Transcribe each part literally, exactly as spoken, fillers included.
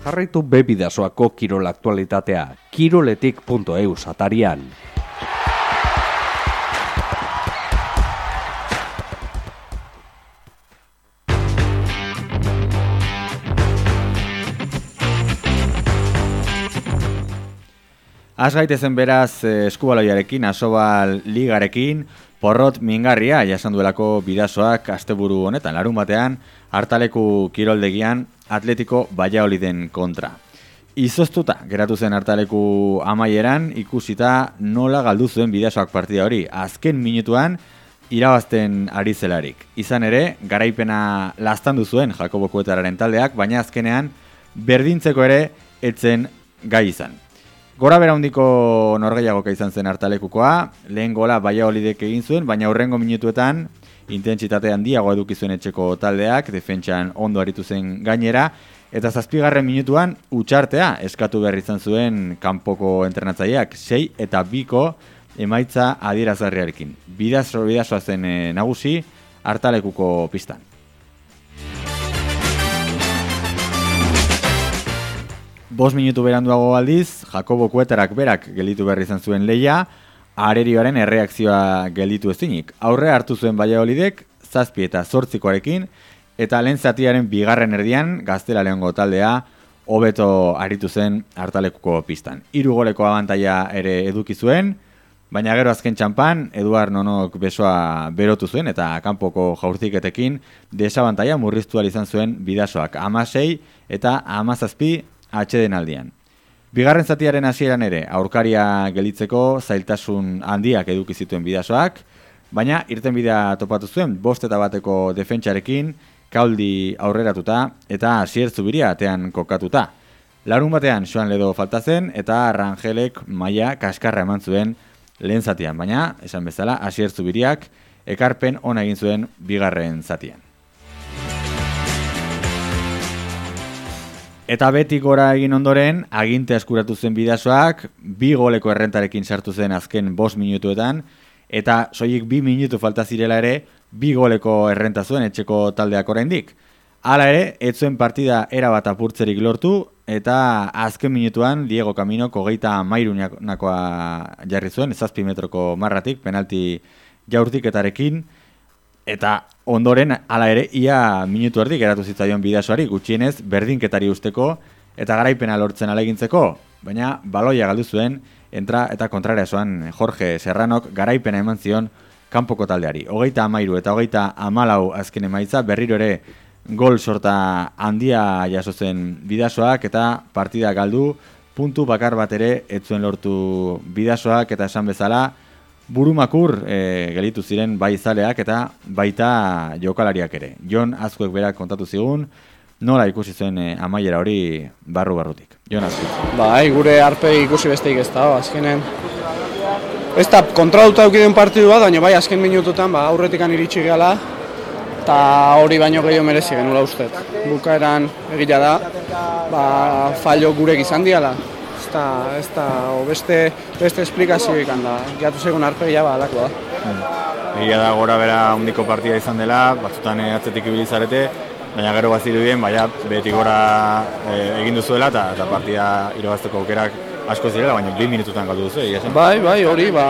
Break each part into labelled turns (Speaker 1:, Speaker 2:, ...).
Speaker 1: Jarraitu B Bidasoako kirol aktualitatea, kiroletik puntu eus atarian.
Speaker 2: Az gaitezen beraz eskubaloiarekin, asobal ligarekin, porrot mingarria jasan duelako Bidasoak asteburu honetan, larun batean, Hartaleku kiroldegian Atletico Valladoliden kontra. Izoztuta geratu zen Hartaleku amaieran, ikusita nola galdu zuen Bidasoak partida hori, azken minutuan irabazten ari zelarik. Izan ere, garaipena laztandu zuen Jakobo Kuetararen taldeak, baina azkenean berdintzeko ere etzen gai izan. Gora bera hundiko norgehiagoka izan zen Hartalekukoa, lehen gola Valladolidek egin zuen, baina hurrengo minutuetan intentsitate handiago eduki zuen etxeko taldeak, defentsan ondo aritu zen gainera, eta zazpigarren minutuan utxartea eskatu behar izan zuen kanpoko entrenatzaileak, sei eta biko emaitza adierazgarriarekin. Bidaso, bidasoa zen e, nagusi Hartalekuko pistan. Bost minutu beranduago aldiz, Jakobo Kuetarak berak gelditu behar izan zuen lehia, arerioaren erreakzioa gelditu ezinik. Aurre hartu zuen Valladolidek, zazpi eta zortzikoarekin, eta lehen zatiaren bigarren erdian, Gaztela Leongo taldea, hobeto aritu zen Hartalekuko pistan. Hiru goleko abantaila ere eduki zuen, baina gero azken txanpan, Eduard Nonok besoa berotu zuen, eta kanpoko jaurziketekin desabantaila murriztu izan zuen Bidasoak. Hamasei eta hamazazpi atxeden aldian. Bigarren zatiaren hasieran ere, aurkaria gelitzeko zailtasun handiak eduki zituen Bidasoak, baina irtenbidea topatu zuen bost eta bateko defentsarekin, Kauldi aurreratuta eta Asier Zubiria atean kokatuta. Larun batean Joan Ledo falta zen eta Rangelek maila kaskarra eman zuen lehen zatian, baina, esan bezala, Asier Zubiriak ekarpen ona egin zuen bigarren zatian. Eta beti gora egin ondoren, aginte eskuratu zen Bidasoak, bi goleko errentarekin sartu zen azken bost minutuetan, eta soilik bi minutu falta zirela ere, bi goleko errenta zuen etxeko taldeak oraindik. Hala ere, ez zuen partida erabat apurtzerik lortu, eta azken minutuan Diego Camino hogeita hamairunakoa jarri zuen, zazpi metroko marratik, penalti jaurtiketarekin, eta ondoren, hala ere, ia minutu erdi geratu zitzaion Bidasoari, gutxienez berdinketari usteko eta garaipena lortzen alegintzeko, baina baloia galdu zuen, entra eta kontrareasoan Jorge Serranok garaipena eman zion kanpoko taldeari. Hogeita hamairu eta hogeita hamalau azken emaitza, berriro ere gol sorta handia jaso zen Bidasoak eta partida galdu, puntu bakar bat ere ez zuen lortu Bidasoak eta esan bezala, burumakur e, gelitu ziren bai zaleak eta baita jokalariak ere. Jon Azkuek berak kontatu zigun, nola ikusi zuen e, amaiera hori barru-barrutik. Jon Azkuek.
Speaker 3: Bai, gure arpegi ikusi besteik ez da, azkenen. Ez da kontrauta eukideen partidu bat, baina bai azken minututan ba, aurretikan iritsi gehala, eta hori baino gehiago merezi genula ustet. Bukaeran egia da, ba, fallo gurek izan diala. Ez da, ez da, o beste, beste esplikazioik handa, gatu segun arpegia ba, alako da.
Speaker 2: Egia da gora bera handiko partida izan dela, batzutan atzetik ibilizarete, baina gero bazirudien, baina beti gora e, egin duzuela eta, eta partida irabazteko aukerak asko zirela, baina bi minututan galdu duzu, egia zen?
Speaker 3: Bai, bai, hori, ba,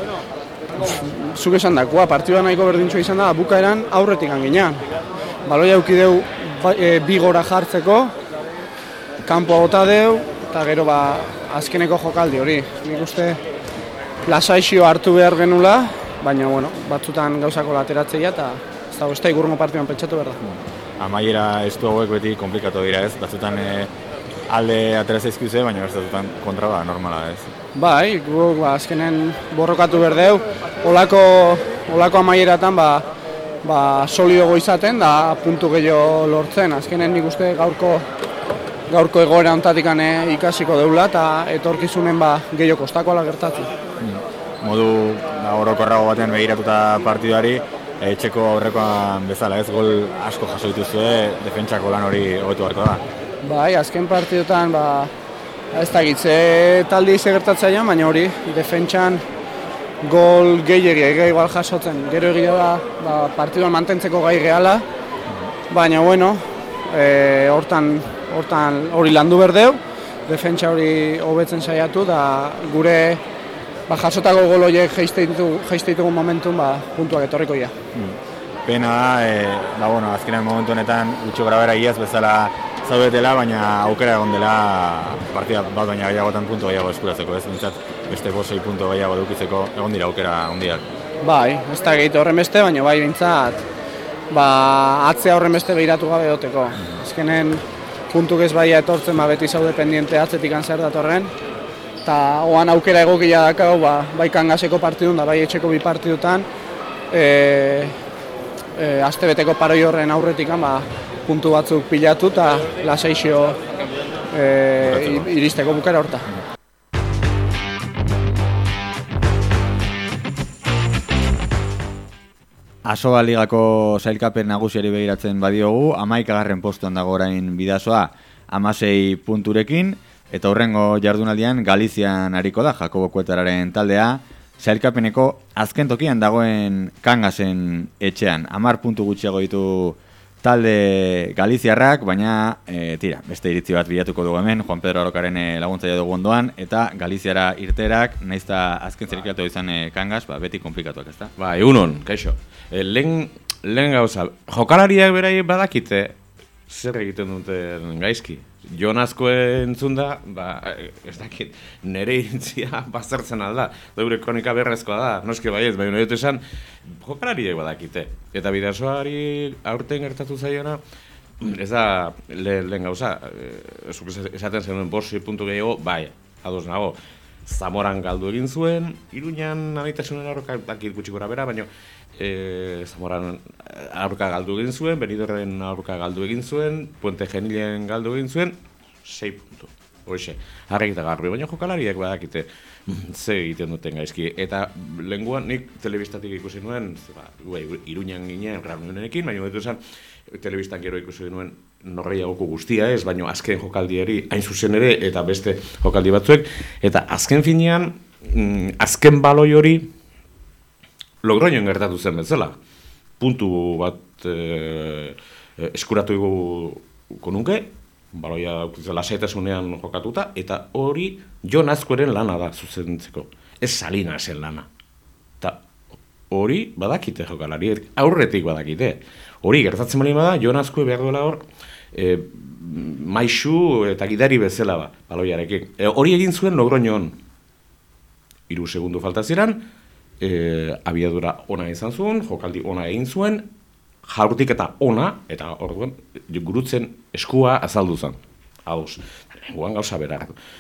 Speaker 3: zuk esan dakoa, partida nahiko berdintxo izan da, bukaeran aurretik anginean. Baloia eukideu ba, e, bi gora jartzeko, kanpoa bota deu, eta gero ba, azkeneko jokaldi hori. Nik uste lasaixio hartu behar genula, baina bueno, batzutan gauzako lateratzeia eta ez da, ez da igurrengo partiduan pentsatu behar da.
Speaker 2: Amaiera estu hauek beti komplikatu dira ez, batzutan e, alde atera zaizkize, baina batzutan kontra ba, normala ez.
Speaker 3: Bai, gu ba, azkenen borrokatu behar deu, olako, olako amaieratan ba, ba, solidogo izaten da puntu gehiago lortzen. Azkenen nik uste gaurko gaurko egoera hontatik ikasiko deula eta etorkizunen ba, gehiago kostakoala gertatzen.
Speaker 2: Modu ba, orokorrago batean begiratuta partiduari, etxeko aurrekoan bezala ez, gol asko jaso dituzue, defentsako lan hori hobetu beharko da.
Speaker 3: Bai, azken partidutan ba, ez da gitze talde ize gertatzaian, baina hori defentsan gol gehiagia igual jasotzen. Gero egia da ba, partiduan mantentzeko gai gehala, baina bueno, e, hortan hortan hori landu berdeu, defentsa hori hobetzen saiatu, da gure ba, jasotako gol horiek jaiste ditugun momentun ba, puntuak etorriko dira.
Speaker 2: Pena da, e, ba, bueno, azkenean momentu honetan gutxi grabera iaz bezala zaudetela, baina aukera egon dela partida bat baina gehiagotan puntu gehiago eskuratzeko, ez? Bintzat beste bosei puntu gehiago dukitzeko egon dira aukera handiak.
Speaker 3: Bai, ez da gehitu horren beste, baina bai bintzat ba, atzea horren beste behiratu gabe doteko. Azkenen puntuk ez baia etortzen, ba, beti zaude pendiente atzetik zer datorren, eta oan aukera egokia dakau, ba, bai Kangaseko partidun da bai etxeko bi partidutan, e, e, astebeteko paroi horren aurretik ba, puntu batzuk pilatu eta lasaixo e, iristeko bukara horta.
Speaker 2: Asoba ligako sailkapen nagusiari begiratzen badiogu, hamaikagarren postuan dago orain Bidasoa hamasei punturekin, eta hurrengo jardunaldian Galizian ariko da Jakobo Kuetararen taldea, sailkapeneko azken tokian dagoen Kangasen etxean. hamar puntu gutxiago ditu talde Galiziarrak, baina e, tira, beste iritzi bat bilatuko dugu hemen, Juan Pedro Arokaren e, laguntzaile dugu ondoan, eta Galiziara irterak, naizta azken zerikatu izan e, Kangas, ba, beti komplikatuak, ezta?
Speaker 4: Ba, egunon, kaixo. E, lehen, lehen gauza, jokalariak berai badakite zer egiten duten gaizki. Jon Azkue entzun da, ba, ez dakit, nire irintzia bazertzen alda. Daure kronika berrezkoa da, noski baiez, baina dut esan, jokalariek badakite. Eta Bidasoari aurten gertatu zaiona, ez da lehen, lehen gauza, zuk esaten zenuen borsi puntu gehiago, bai, ados nago. Zamoran galdu egin zuen, Iruñan anaitasunen aurka dakit gutxi gora bera, baina e, Zamoran aurka galdu egin zuen, Benidorren aurka galdu egin zuen, Puente Genilen galdu egin zuen, sei puntu. Hoxe, harrik eta garbi, baina jokalariak badakite ze egiten duten gaizki. Eta lenguan nik telebistatik ikusi nuen, ba, Iruñan ginen Reunionekin, baina dut esan, telebistan gero ikusi nuen norreiagoko guztia ez, baina azken jokaldiari hain zuzen ere eta beste jokaldi batzuek, eta azken finean, azken baloi hori Logroñon gertatu zen bezala. Puntu bat e, eskuratu iguko nuke, baloia lasaitasunean jokatuta, eta hori Jon Azkueren lana da zuzentzeko, ez Salinasen lana. Eta hori badakite jokalariek, aurretik badakite. Hori gertatzen bali bada, Jon Azkue behar duela hor, e, maisu eta gidari bezala ba, baloiarekin. E, hori egin zuen Logroñon. Hiru segundu falta ziren, e, abiadura ona izan zuen, jokaldi ona egin zuen, jaurtik eta ona, eta orduan gurutzen eskua azaldu zen. Hauz, lenguan gauza bera.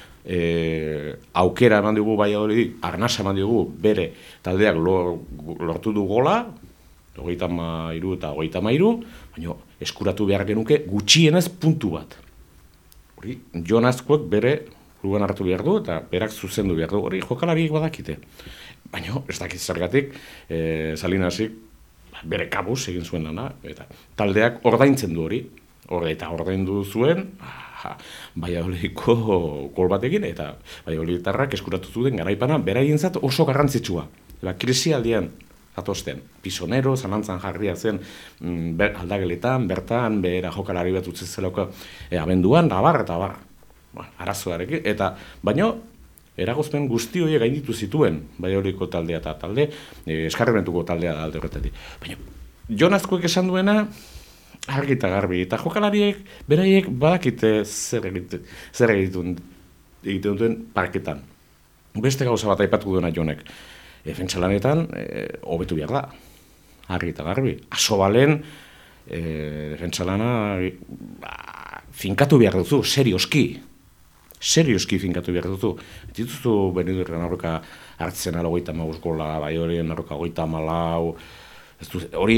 Speaker 4: E, aukera eman dugu bai hori, arnasa eman dugu bere taldeak lortu du gola, hogeita hamairu eta hogeita hamairu, baina eskuratu behar genuke gutxienez puntu bat. Hori, Jon Azkuek bere kluban hartu behar du eta berak zuzendu behar du, hori jokalariek badakite. Baina ez dakit zergatik, e, Salinasik bere kabuz egin zuen lana, eta taldeak ordaintzen du hori, hori eta ordaindu zuen, Valladolidiko gol batekin, eta Valladolitarrak eskuratu zuten garaipana beraientzat oso garrantzitsua. Eta krisialdian zatosten, pisonero, zalantzan jarria zen ber, aldageletan, bertan, behera jokalari bat utzen zelako e, abenduan, da bar, eta bar, ba, arazoarekin, eta baino, eragozpen guzti horiek gainditu zituen Valladolidiko taldea eta talde, e, eskarrementuko taldea da alde horretatik. Baina, Jon Azkuek esan duena, argi eta garbi, eta jokalariek, beraiek badakite zer egiten, zer egiten, egiten duten parketan. Beste gauza bat aipatu duena Jonek. Defentsalanetan, hobetu e, behar da. Argi eta garbi. Asobalen, e, defentsalana, ba, finkatu behar duzu, serioski. Serioski finkatu behar duzu. Dituzu Benidorren aurka hartzen ala hogeita hamabost gola, Baiorien aurka hogeita hamalau, ez du, hori,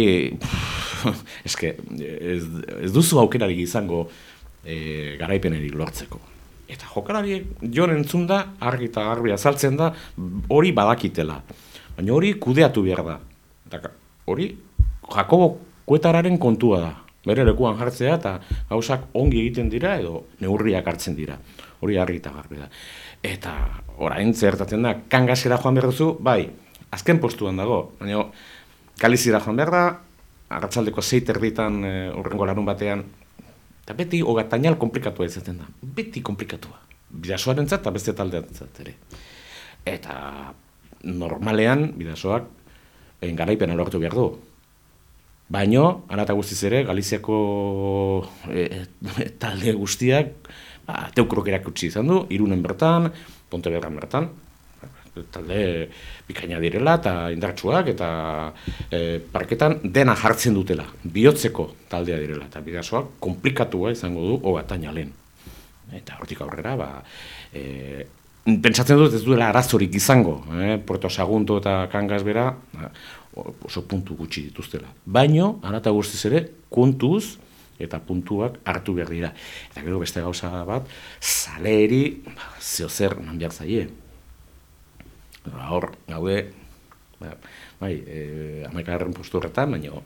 Speaker 4: eske, ez, ez duzu aukerarik izango e, garaipenerik lortzeko. Eta jokalariek Jon entzun da, argi eta garbi azaltzen da, hori badakitela. Baina hori kudeatu behar da. Eta hori Jakobo Kuetararen kontua da. Bere lekuan jartzea eta gauzak ongi egiten dira edo neurriak hartzen dira. Hori argi eta garbi da. Eta orain zertatzen da, Kangasera joan behar duzu, bai, azken postuan dago. Baina Galizira joan behar da, arratsaldeko sei terditan urrengo larun batean Eta beti Ogatainal komplikatua izaten da. Beti komplikatua. Bidasoarentzat eta beste taldearentzat ere. Eta normalean Bidasoak garaipena lortu behar du. Baino, hala eta guztiz ere, Galiziako e, talde guztiak ba, teukrok erakutsi izan du, Irunen bertan, Pontevedran bertan, talde bikaina direla eta indartsuak eta e, parketan dena jartzen dutela, bihotzeko taldea direla, eta Bidasoak komplikatua izango du Ogatainalen. Eta hortik aurrera, ba, e, pentsatzen dut ez duela arazorik izango, eh? Puerto Sagunto eta Cangas bera, oso puntu gutxi dituztela. Baino, hala eta guztiz ere, kontuz eta puntuak hartu behar dira. Eta gero beste gauza bat, zaleeri zeo zer eman behar zaie. Hor, gaude, bai, hamaikagarren postu horretan, baino,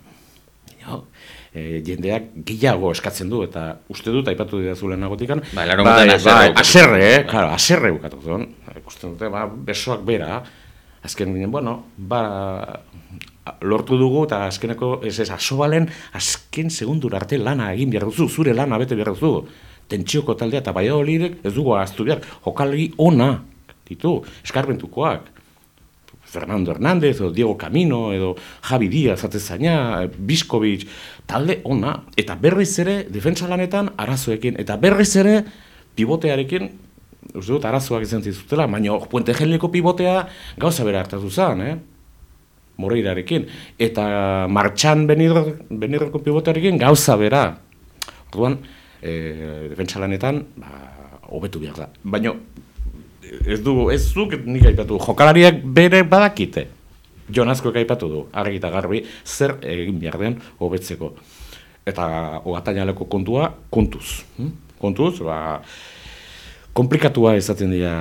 Speaker 4: e, jendeak gehiago eskatzen du, eta uste dut, aipatu didazule nagotikan,
Speaker 2: bai, bai,
Speaker 4: bai, aserre, eh, claro, aserre bukatu zuen. Ikusten dute, ba, besoak bera, azken ginen, bueno, ba, lortu dugu, eta azkeneko, ez ez, asobalen, azken segundura arte lana egin behar duzu, zure lana bete behar duzu, tentsioko taldea, eta Valladolidek ez dugu ahaztu behar, jokalegi ona, ditu, eskarbentukoak, Fernando Hernández, edo Diego Camino, edo Javi Díaz, atezaina, Biskovic, talde ona, eta berriz ere, defentsa lanetan, arazoekin, eta berriz ere, pivotearekin, uste dut, arazoak izan zizutela, baina Puente Genileko pivotea gauza bera hartatu zen, eh? Moreirarekin, eta Martxan Benirreko pivotearekin gauza bera. Orduan, e, defentsa lanetan, ba, hobetu behar da. Baina, ez dugu, ez zuk nik aipatu, jokalariak bere badakite. Jon Azkoek aipatu du, argi eta garbi, zer egin behar den hobetzeko. Eta Ogatainaleko kontua, kontuz. Hm? Kontuz, ba, komplikatua izaten dira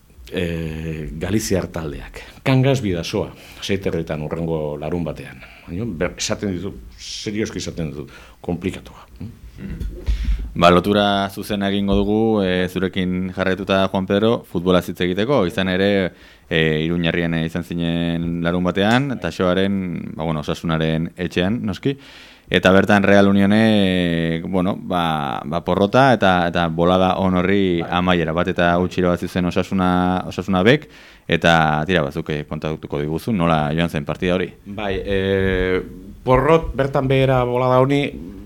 Speaker 4: e, Galiziar taldeak. Cangas Bidasoa, seiterretan urrengo larun batean. Baina, esaten ditu, serioski esaten ditu, komplikatua. Hm?
Speaker 2: Ba, lotura zuzen egingo dugu, e, zurekin jarraituta Juan Pedro, futbola hitz egiteko, izan ere e, Iruñarrian izan zinen larun batean, eta xoaren, ba, bueno, Osasunaren etxean, noski, eta bertan Real Unione, e, bueno, ba, ba porrota eta eta bolada on horri amaiera bat, eta utxiro bat zen Osasuna, Osasuna bek, eta tira batzuk kontatuko diguzu, nola joan zen partida hori?
Speaker 4: Bai, e, porrot bertan behera bolada honi,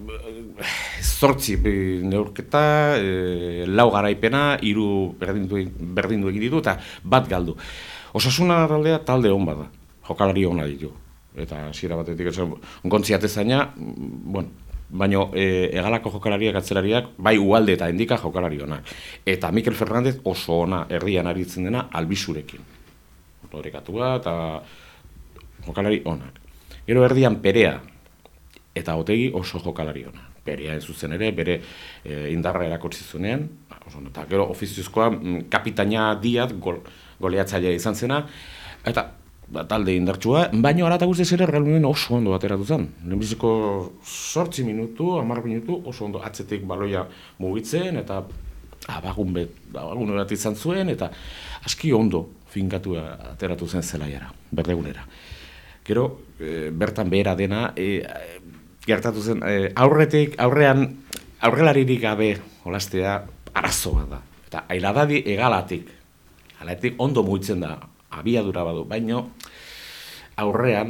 Speaker 4: zortzi neurketa, e, lau garaipena, hiru berdindu, berdindu egin ditu, eta bat galdu. Osasuna taldea talde hon bada, jokalari hona ditu. Eta hasiera batetik esan, gontzi atezaina, bueno, baina e, egalako jokalariak, atzelariak, bai Ugalde eta Endika jokalari honak. Eta Mikel Fernández oso ona herrian aritzen dena albisurekin. Orekatua eta jokalari honak. Gero erdian Perea eta Otegi oso jokalari honak. Perea zuzen ere, bere e, indarra erakutsi zuenean, eta gero ofiziozkoa kapitaina Diaz gol, goleatzailea izan zena, eta ba, talde indartsua, baina hala eta guztiz ere Real Union oso ondo ateratu zen. Lehenbiziko zortzi minutu, hamar minutu, oso ondo atzetik baloia mugitzen, eta abagun bet, abagun bat izan zuen, eta aski ondo finkatu ateratu zen zelaiara, berdegunera. Gero, e, bertan behera dena, e, gertatu zen, e, aurretik, aurrean, aurrelaririk gabe jolastea arazo bat da. Eta ailadadi egalatik, egalatik ondo mugitzen da, abiadura badu, baino aurrean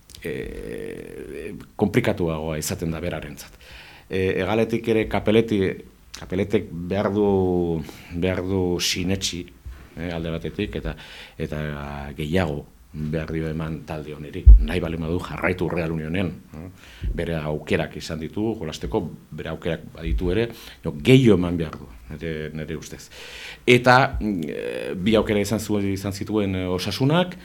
Speaker 4: e, komplikatuagoa izaten da berarentzat. E, egaletik ere kapeleti, kapeletek behar du, behar du sinetxi e, alde batetik, eta, eta gehiago behar dio eman talde honeri. Nahi bali madu jarraitu Real Unionen. Bere aukerak izan ditu, jolasteko, bere aukerak baditu ere, no, gehiago eman behar du, nire, nire ustez. Eta e, bi aukera izan, zuen, izan zituen Osasunak,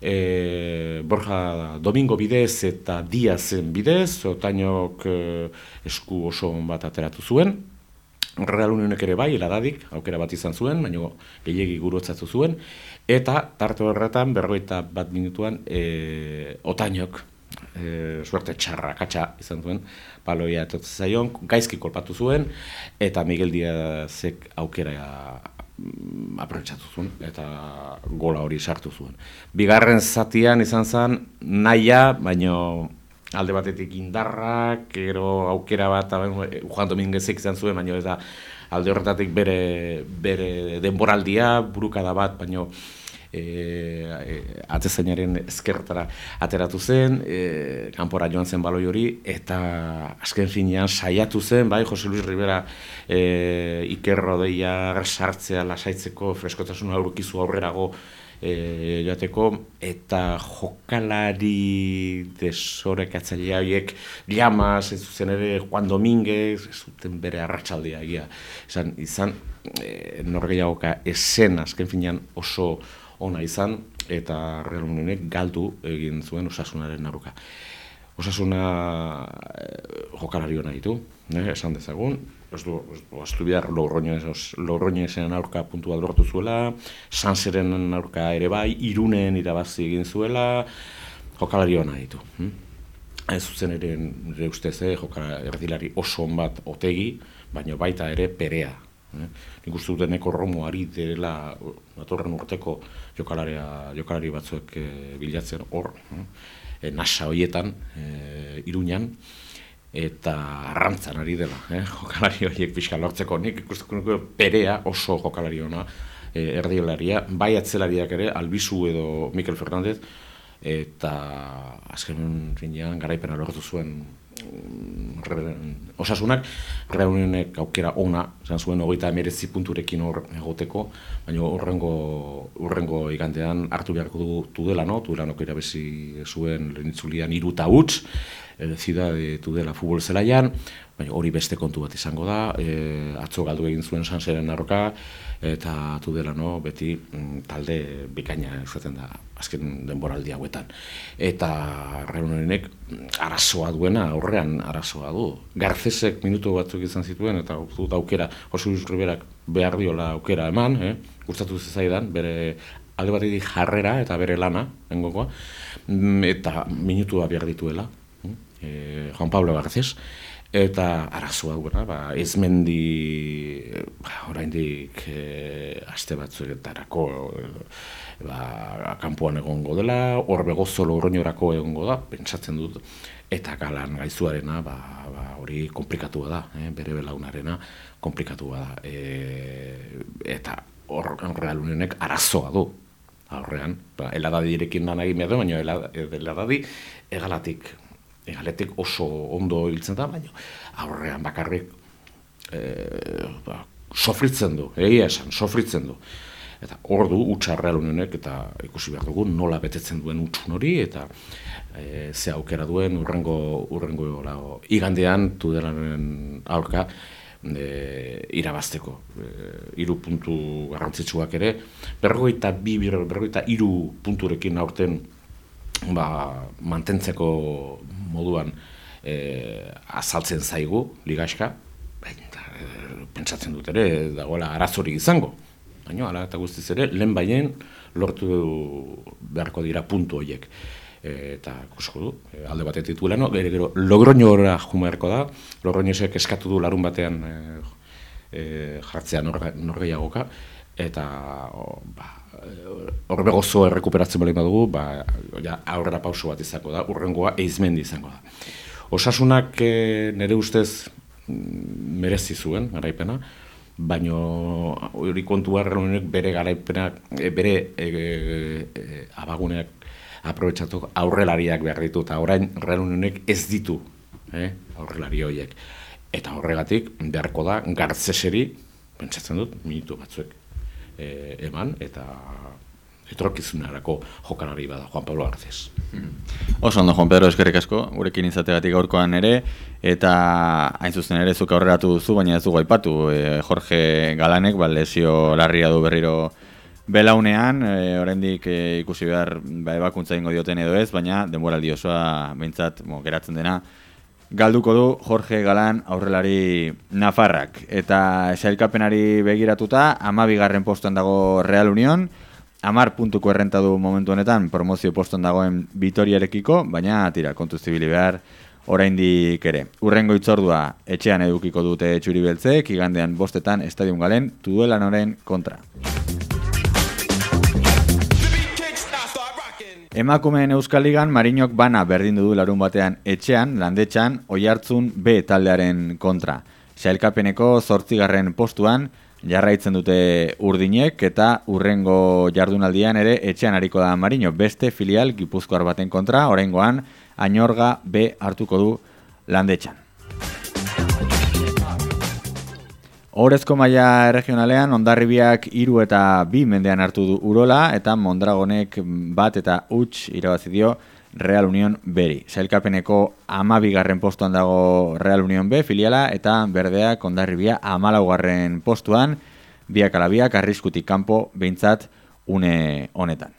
Speaker 4: e, Borja Domingo bidez eta Diazen bidez, Otainok e, esku oso bat ateratu zuen. Real Unionek ere bai, heladadik, aukera bat izan zuen, baina gehiegi gurutzatu zuen, eta tarte horretan, berrogeita bat minutuan, e, Otainok, e, suerte txarra, katxa izan zuen, paloia etotzen zaion, gaizki kolpatu zuen, eta Miguel Diazek aukera aprobetxatu zuen, eta gola hori sartu zuen. Bigarren zatian izan zen, nahia, baina alde batetik indarrak, gero aukera bat, Juan Dominguezek izan zuen, baina ez da alde horretatik bere, bere denboraldia, burukada bat, baina e, e, atzezainaren ezkerretara ateratu zen, e, kanpora joan zen baloi hori, eta azken finean saiatu zen, bai, Jose Luis Rivera e, Iker Rodeia sartzea lasaitzeko, freskotasun aurkizu aurrerago, E, joateko, eta jokalari desorekatzailea horiek Llamas, ez zuzen ere Juan Dominguez, ez zuten bere arratsaldia egia. Izan, izan e, norgehiagoka esen azken finean oso ona izan, eta Real Unionek galdu egin zuen Osasunaren aurka. Osasuna e, jokalari hona ditu, ne, esan dezagun, ez du, ez du bihar Logroñesen aurka puntua lortu zuela, Sanseren aurka ere bai, Irunen irabazi egin zuela, jokalari hona ditu. Hm? Ez zuzen ere, ere ustez, eh, jokalari erdilari oso on bat Otegi, baina baita ere Perea. Eh? Nik uste dut eneko Romoari dela datorren urteko jokalaria, jokalari batzuek eh, bilatzen hor, eh? nasa horietan, eh, Iruñan, eta arrantzan ari dela, eh? jokalari horiek pixka lortzeko. Nik ikusten Perea oso jokalari ona, eh, erdiolaria, bai atzelariak ere, Albizu edo Mikel Fernandez, eta azken finean garaipena lortu zuen Osasunak, Real Unionek aukera ona, zan zuen hogeita hemeretzi punturekin hor egoteko, baina urrengo, urrengo igandean hartu beharko du Tudelano, Tudelanok irabezi zuen lehenitzulian hiru eta huts, Zida de Tudela futbol zelaian, baina hori beste kontu bat izango da, e, atzo galdu egin zuen Sanseren aurka, eta Tudelano beti mm, talde bikaina izaten da azken denboraldi hauetan. Eta Real Unionek arazoa duena, aurrean arazoa du. Garcesek minutu batzuk izan zituen, eta dut aukera, Jose Luis Riverak behar diola aukera eman, eh? gustatu zezaidan, bere alde batetik jarrera eta bere lana, engokoa, eta minutua behar dituela. Eh, Juan Pablo Garcés, eta arazoa duena, ba, Ezmendi ba, oraindik eh, aste batzuetarako ba, kanpoan egongo dela, Orbegozo Logroñorako egongo da, pentsatzen dut, eta Galan Gaizuarena ba, ba, hori komplikatua da, eh, bere belaunarena komplikatua da, e, eta hor Real Unionek arazoa du aurrean, ba, Eladadirekin lan egin behar du, baina Eladadi egalatik Egaletik oso ondo hiltzen da, baina aurrean bakarrik e, ba, sofritzen du, egia esan, sofritzen du. Eta hor du, utxa Real Unionek, eta ikusi behar dugu nola betetzen duen utxun hori, eta e, ze aukera duen urrengo, urrengo lago, igandean Tudelaren aurka e, irabazteko. E, iru puntu garrantzitsuak ere, berrogeita bi, berrogeita iru punturekin aurten ba, mantentzeko moduan e, azaltzen zaigu ligaxka, baina e, pentsatzen dut ere dagoela arazorik izango. Baina hala eta guztiz ere, lehen baien lortu beharko dira puntu horiek. E, eta ikusko du, e, alde batetik Tudelano, gero, gero Logroñora jumerko da, Logroñesek eskatu du larun batean e, e, jartzea norgehiagoka, eta o, ba, Orbegozo errekuperatzen bali badugu, ba, ja, aurrera pauso bat izango da, urrengoa Eizmendi izango da. Osasunak e, nire ustez merezi zuen garaipena, baino hori kontua Real Unionek bere garaipenak, e, bere e, e, abaguneak aprobetxatu aurrelariak behar ditu, eta orain Real Unionek ez ditu eh, aurrelari horiek. Eta horregatik beharko da Garceseri, pentsatzen dut, minutu batzuek E, eman, eta etorkizunarako jokalari bada Juan Pablo Garcés.
Speaker 2: Hmm. Oso ondo, Juan Pedro, eskerrik asko, gurekin izategatik gaurkoan ere, eta hain zuzen ere zuk aurreratu duzu, baina ez dugu aipatu, e, Jorge Galanek, ba, lesio larria du berriro belaunean, e, oraindik e, ikusi behar ba, ebakuntza ingo dioten edo ez, baina denboraldi osoa behintzat mo, geratzen dena, galduko du Jorge Galan aurrelari nafarrak. Eta sailkapenari begiratuta, hamabigarren postuan dago Real Unión, hamar puntuko errenta du momentu honetan promozio postuan dagoen Vitoriarekiko, baina tira, kontuz zibili behar oraindik ere. Urrengo itzordua etxean edukiko dute txuri-beltzek, igandean bostetan Estadion Galen Tudelanoren kontra. Emakumeen Euskal Ligan Marinok bana berdindu du larun batean etxean, Landetxan, Oiartzun B taldearen kontra. Sailkapeneko zortzigarren postuan jarraitzen dute urdinek eta urrengo jardunaldian ere etxean ariko da Marino, beste filial Gipuzkoar baten kontra, oraingoan Añorga B hartuko du Landetxan. Ohorezko maila regionalean Hondarribiak hiru eta bi mendean hartu du Urola eta Mondragonek bat eta huts irabazi dio Real Union Beri. Sailkapeneko hamabigarren postuan dago Real Union B filiala eta berdeak Hondarribia hamalaugarren postuan, biak ala biak arriskutik kanpo behintzat une honetan.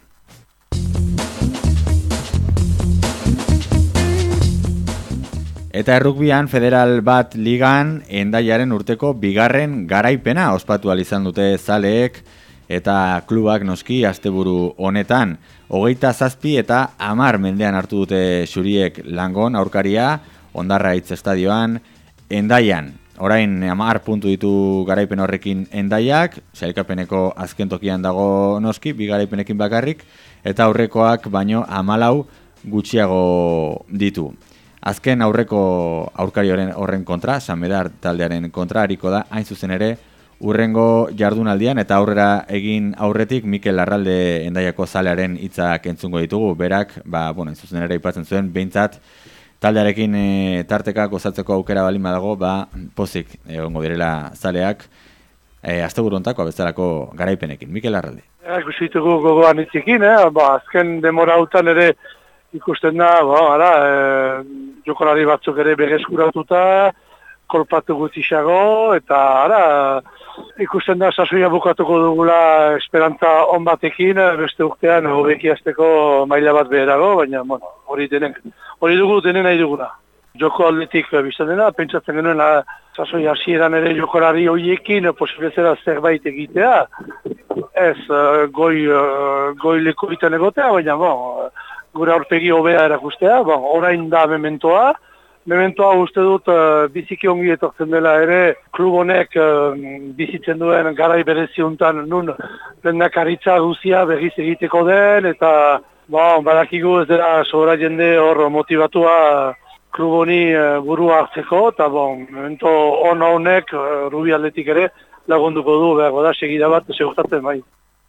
Speaker 2: Eta errukbian federal bat ligan Hendaiaren urteko bigarren garaipena ospatu ahal izan dute zaleek eta klubak noski asteburu honetan. Hogeita zazpi eta hamar mendean hartu dute xuriek Langon aurkaria Hondarraitz estadioan Hendaian. Orain hamar puntu ditu garaipen horrekin Hendaiak, sailkapeneko azken tokian dago noski, bi garaipenekin bakarrik, eta aurrekoak baino hamalau gutxiago ditu. Azken aurreko aurkari horren kontra, San Medar taldearen kontra hariko da, hain zuzen ere, urrengo jardunaldian eta aurrera egin aurretik Mikel Larralde Hendaiako zalearen hitzak entzungo ditugu. Berak, ba, bueno, hain zuzen ere aipatzen zuen, behintzat taldearekin e, tartekak osatzeko aukera balin badago, ba, pozik egongo direla zaleak e, asteburu hontako bezalako garaipenekin. Mikel Larralde.
Speaker 5: Ja, ikusitugu gogoan hitzekin, eh? Ba, azken demora hautan ere ikusten da, ba, ara, e, jokolari batzuk ere berreskuratuta, kolpatu gutxiago, eta ara, ikusten da sasoia bukatuko dugula esperantza on batekin, beste urtean hobeki hasteko maila bat beherago, baina, bueno, hori denen, hori dugu denen nahi duguna. Joko aldetik biztan dena, pentsatzen genuen la, sasoi hasieran ere jokolari horiekin posibilizera zerbait egitea, ez goi, goi leku biten egotea, baina, bon, gure aurpegi hobea erakustea, bon, orain da mementoa, Mementoa uste dut uh, biziki ongi etortzen dela ere, klub honek uh, bizitzen duen garai bereziuntan nun lehendakaritza guzia berriz egiteko den, eta bon, badakigu ez dela sobra jende hor motivatua klub honi uh, burua hartzeko, eta bon, memento ona honek uh, Rubi aldetik ere lagunduko du, behar da segida bat segurtatzen bai.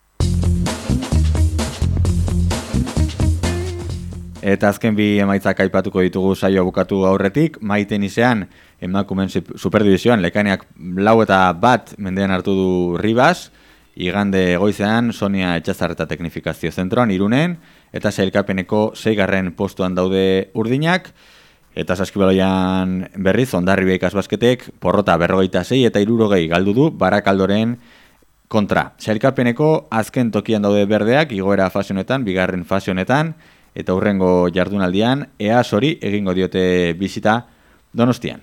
Speaker 2: Eta azken bi emaitzak aipatuko ditugu saio bukatu aurretik, Maiten izean emakumeen superdivizioan Lekaneak lau eta bat mendean hartu du Ribas, igande goizean Sonia Etxazarreta Teknifikazio Zentroan Irunen, eta sailkapeneko seigarren postuan daude Urdinak, eta saskibaloian berriz Hondarribia ikasbasketek porrota berrogeita sei eta hirurogei galdu du Barakaldoren kontra. Sailkapeneko azken tokian daude berdeak, igoera fase honetan, bigarren fase honetan, eta hurrengo jardunaldian E A S hori egingo diote bisita Donostian.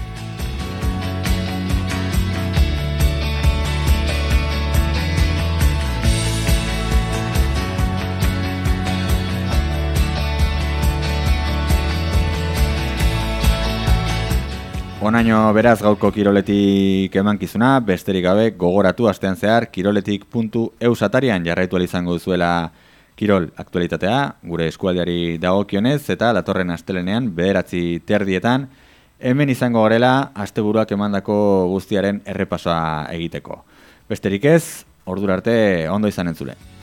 Speaker 2: Onaino beraz gaurko kiroletik emankizuna, besterik gabe gogoratu astean zehar kiroletik puntu eus atarian jarraitu izango duzuela kirol aktualitatea, gure eskualdeari dagokionez eta datorren astelenean bederatzi terdietan hemen izango garela asteburuak emandako guztiaren errepasoa egiteko. Besterik ez, ordura arte ondo izan entzule.